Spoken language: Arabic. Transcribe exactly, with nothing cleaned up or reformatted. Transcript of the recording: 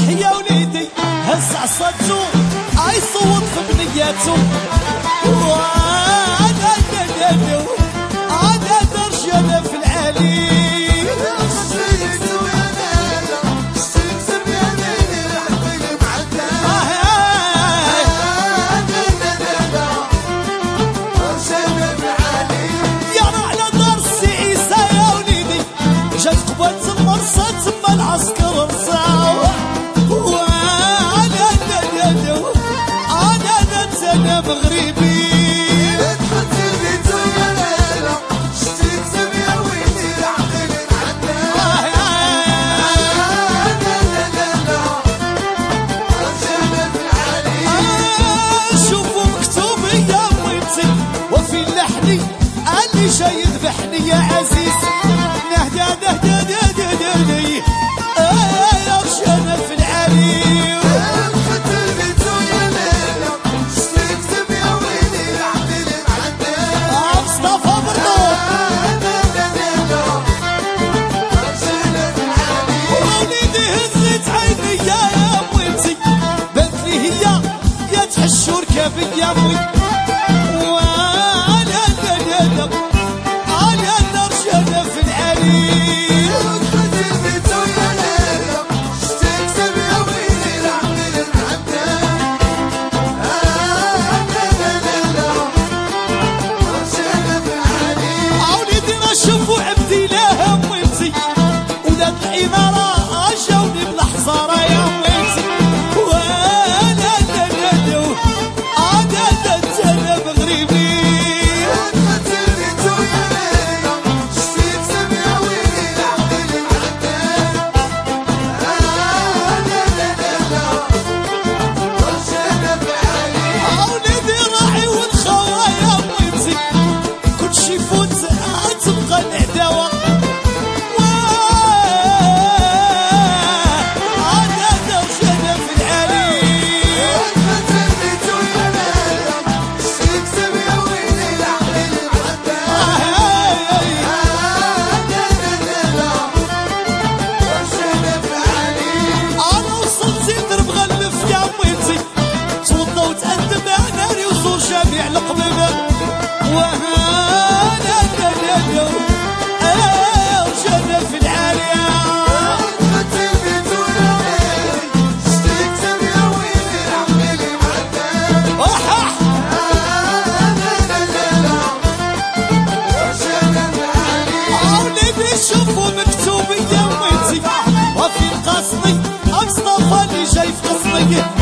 يا وليدي هز عصاتو اي صوت في بنياتو وانا دلالو انا درجانه في العالي تما العسكر رصاو وانا دلالو انا نتسنى مغربي اللي جاي يذبحني يا عزيز نهدى نهدى نهدى نهدى يا رجانا في العالي القتل بيتو يا ليلى تكتب يا ويلي العقل معدل مصطفى مرضوب رجانا في العالي وليدي هزت عيني يا مويتي بنت لي هي يا تحشور كافي يا مويتي وفي القصدي مصطفى اللي جاي في قصدي